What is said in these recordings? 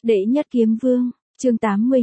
Đệ nhất kiếm vương, chương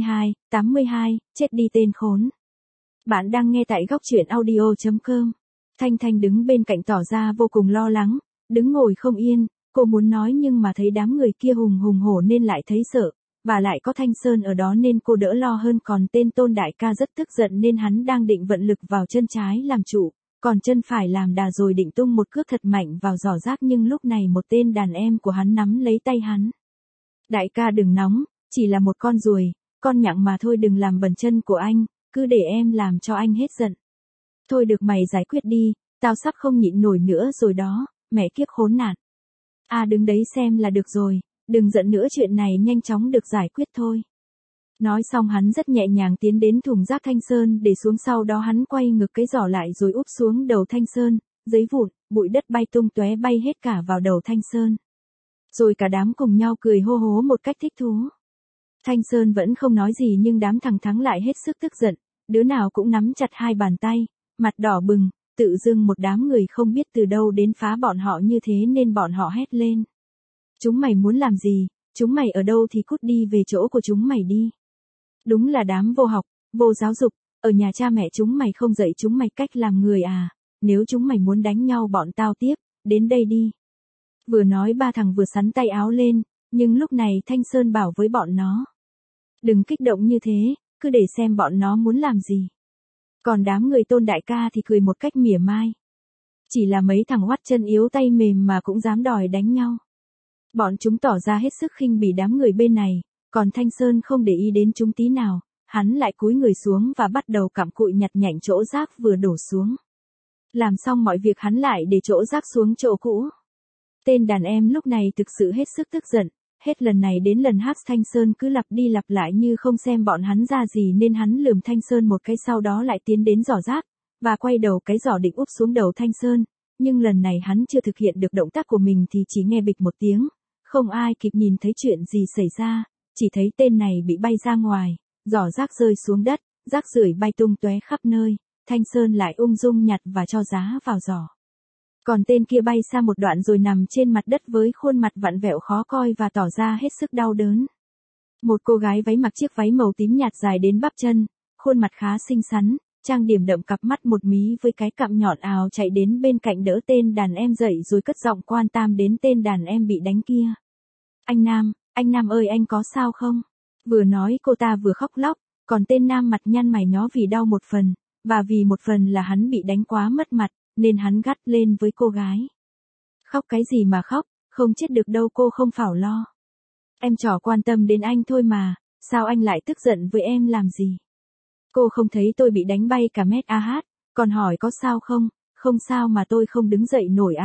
82, chết đi tên khốn. Bạn đang nghe tại góc truyện audio.com. Thanh Thanh đứng bên cạnh tỏ ra vô cùng lo lắng, đứng ngồi không yên, cô muốn nói nhưng mà thấy đám người kia hùng hùng hổ nên lại thấy sợ, và lại có Thanh Sơn ở đó nên cô đỡ lo hơn, còn tên Tôn đại ca rất tức giận nên hắn đang định vận lực vào chân trái làm trụ, còn chân phải làm đà rồi định tung một cước thật mạnh vào giỏ rác, nhưng lúc này một tên đàn em của hắn nắm lấy tay hắn. Đại ca đừng nóng, chỉ là một con ruồi, con nhặng mà thôi, đừng làm bẩn chân của anh, cứ để em làm cho anh hết giận. Thôi được, mày giải quyết đi, tao sắp không nhịn nổi nữa rồi đó, mẹ kiếp khốn nạn. Đứng đấy xem là được rồi, đừng giận nữa, chuyện này nhanh chóng được giải quyết thôi. Nói xong hắn rất nhẹ nhàng tiến đến thùng rác Thanh Sơn để xuống, sau đó hắn quay ngược cái giỏ lại rồi úp xuống đầu Thanh Sơn, giấy vụn, bụi đất bay tung tóe bay hết cả vào đầu Thanh Sơn. Rồi cả đám cùng nhau cười hô hố một cách thích thú. Thanh Sơn vẫn không nói gì nhưng đám thằng Thắng lại hết sức tức giận, đứa nào cũng nắm chặt hai bàn tay, mặt đỏ bừng, tự dưng một đám người không biết từ đâu đến phá bọn họ như thế nên bọn họ hét lên. Chúng mày muốn làm gì, chúng mày ở đâu thì cút đi về chỗ của chúng mày đi. Đúng là đám vô học, vô giáo dục, ở nhà cha mẹ chúng mày không dạy chúng mày cách làm người à, nếu chúng mày muốn đánh nhau bọn tao tiếp, đến đây đi. Vừa nói ba thằng vừa xắn tay áo lên, nhưng lúc này Thanh Sơn bảo với bọn nó. Đừng kích động như thế, cứ để xem bọn nó muốn làm gì. Còn đám người Tôn đại ca thì cười một cách mỉa mai. Chỉ là mấy thằng hoắt chân yếu tay mềm mà cũng dám đòi đánh nhau. Bọn chúng tỏ ra hết sức khinh bỉ đám người bên này, còn Thanh Sơn không để ý đến chúng tí nào, hắn lại cúi người xuống và bắt đầu cặm cụi nhặt nhạnh chỗ rác vừa đổ xuống. Làm xong mọi việc hắn lại để chỗ rác xuống chỗ cũ. Tên đàn em lúc này thực sự hết sức tức giận, hết lần này đến lần khác Thanh Sơn cứ lặp đi lặp lại như không xem bọn hắn ra gì nên hắn lườm Thanh Sơn một cái, sau đó lại tiến đến giỏ rác, và quay đầu cái giỏ định úp xuống đầu Thanh Sơn, nhưng lần này hắn chưa thực hiện được động tác của mình thì chỉ nghe bịch một tiếng, không ai kịp nhìn thấy chuyện gì xảy ra, chỉ thấy tên này bị bay ra ngoài, giỏ rác rơi xuống đất, rác rưởi bay tung tóe khắp nơi, Thanh Sơn lại ung dung nhặt và cho giá vào giỏ. Còn tên kia bay xa một đoạn rồi nằm trên mặt đất với khuôn mặt vặn vẹo khó coi và tỏ ra hết sức đau đớn. Một cô gái váy mặc chiếc váy màu tím nhạt dài đến bắp chân, khuôn mặt khá xinh xắn, trang điểm đậm, cặp mắt một mí với cái cằm nhọn ào chạy đến bên cạnh đỡ tên đàn em dậy rồi cất giọng quan tâm đến tên đàn em bị đánh kia. Anh Nam ơi, anh có sao không? Vừa nói cô ta vừa khóc lóc, còn tên Nam mặt nhăn mày nhó vì đau một phần, và vì một phần là hắn bị đánh quá mất mặt, nên hắn gắt lên với cô gái. Khóc cái gì mà khóc, không chết được đâu, cô không phải lo. Em trò quan tâm đến anh thôi mà, sao anh lại tức giận với em làm gì? Cô không thấy tôi bị đánh bay cả mét còn hỏi có sao không? Không sao mà tôi không đứng dậy nổi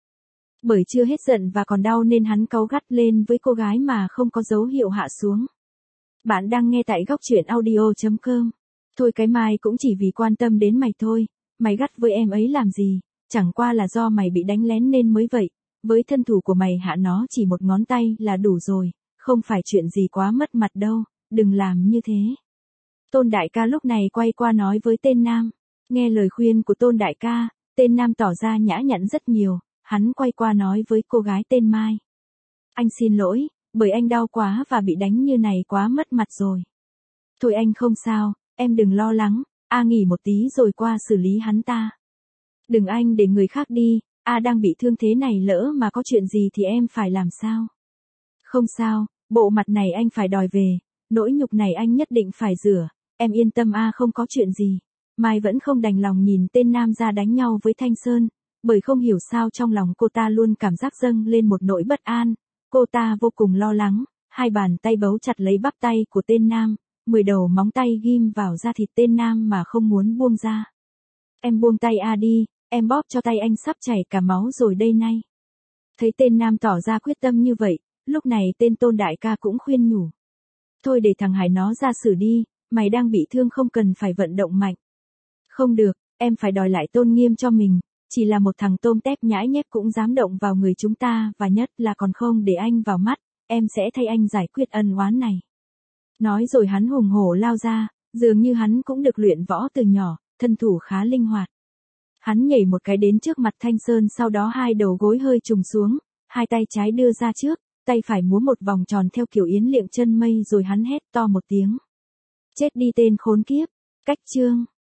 Bởi chưa hết giận và còn đau nên hắn cáu gắt lên với cô gái mà không có dấu hiệu hạ xuống. Bạn đang nghe tại góc truyện audio.com. Thôi cái mai cũng chỉ vì quan tâm đến mày thôi, mày gắt với em ấy làm gì, chẳng qua là do mày bị đánh lén nên mới vậy, với thân thủ của mày hạ nó chỉ một ngón tay là đủ rồi, không phải chuyện gì quá mất mặt đâu, đừng làm như thế. Tôn đại ca lúc này quay qua nói với tên Nam, nghe lời khuyên của Tôn đại ca, tên Nam tỏ ra nhã nhặn rất nhiều, hắn quay qua nói với cô gái tên Mai. Anh xin lỗi, bởi anh đau quá và bị đánh như này quá mất mặt rồi. Thôi anh không sao, em đừng lo lắng, nghỉ một tí rồi qua xử lý hắn ta. Đừng anh để người khác đi, đang bị thương thế này, lỡ mà có chuyện gì thì em phải làm sao? Không sao, bộ mặt này anh phải đòi về, nỗi nhục này anh nhất định phải rửa, em yên tâm không có chuyện gì. Mai vẫn không đành lòng nhìn tên Nam ra đánh nhau với Thanh Sơn, bởi không hiểu sao trong lòng cô ta luôn cảm giác dâng lên một nỗi bất an, cô ta vô cùng lo lắng, hai bàn tay bấu chặt lấy bắp tay của tên Nam. 10 đầu móng tay ghim vào da thịt tên Nam mà không muốn buông ra. Em buông tay đi, em bóp cho tay anh sắp chảy cả máu rồi đây này. Thấy tên Nam tỏ ra quyết tâm như vậy, lúc này tên Tôn đại ca cũng khuyên nhủ. Thôi để thằng Hải nó ra xử đi, mày đang bị thương không cần phải vận động mạnh. Không được, em phải đòi lại tôn nghiêm cho mình, chỉ là một thằng tôm tép nhãi nhép cũng dám động vào người chúng ta và nhất là còn không để anh vào mắt, em sẽ thay anh giải quyết ân oán này. Nói rồi hắn hùng hổ lao ra, dường như hắn cũng được luyện võ từ nhỏ, thân thủ khá linh hoạt. Hắn nhảy một cái đến trước mặt Thanh Sơn, sau đó hai đầu gối hơi trùng xuống, hai tay trái đưa ra trước, tay phải múa một vòng tròn theo kiểu yến liệng chân mây rồi hắn hét to một tiếng. Chết đi tên khốn kiếp, cách chương.